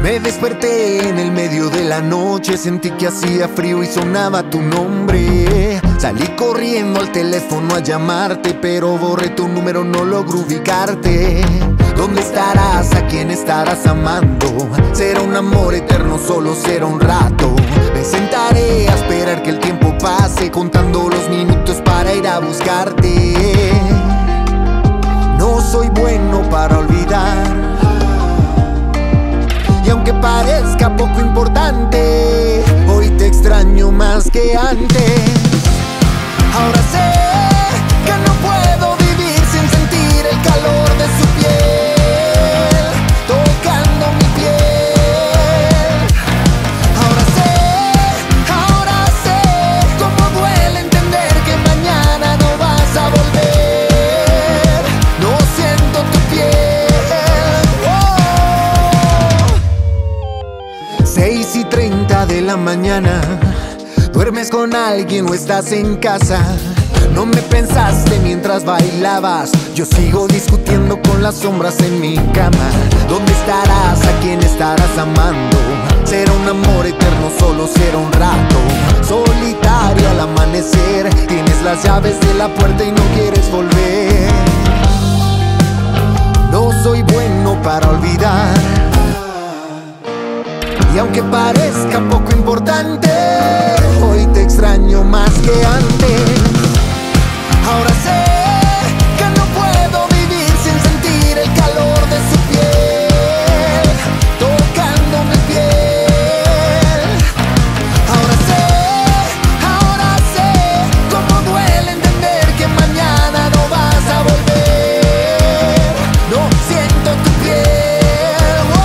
Me desperté en el medio de la noche, sentí que hacía frío y sonaba tu nombre. Salí corriendo al teléfono a llamarte, pero borré tu número, no logro ubicarte. ¿Dónde estarás? ¿A quién estarás amando? ¿Será un amor eterno? Solo será un rato. Me sentaré a esperar que el tiempo pase, contando los minutos para ir a buscarte. No soy bueno para olvidar, y aunque parezca poco importante, hoy te extraño más que antes. Ahora sé que no puedo vivir sin sentir el calor de su piel tocando mi piel. Ahora sé cómo duele entender que mañana no vas a volver. No siento tu piel. Oh. 6:30 de la mañana. ¿Duermes con alguien o estás en casa? No me pensaste mientras bailabas. Yo sigo discutiendo con las sombras en mi cama. ¿Dónde estarás? ¿A quién estarás amando? ¿Será un amor eterno? Solo será un rato. Solitario al amanecer, tienes las llaves de la puerta y no quieres volver. No soy bueno para olvidar, y aunque parezca poco importante, hoy te extraño más que antes. Ahora sé que no puedo vivir sin sentir el calor de su piel tocando mi piel. Ahora sé cómo duele entender que mañana no vas a volver. No siento tu piel. Oh.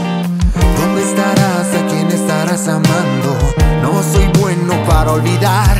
¿Dónde estarás? ¿A quién estarás amando? No soy bueno para olvidar,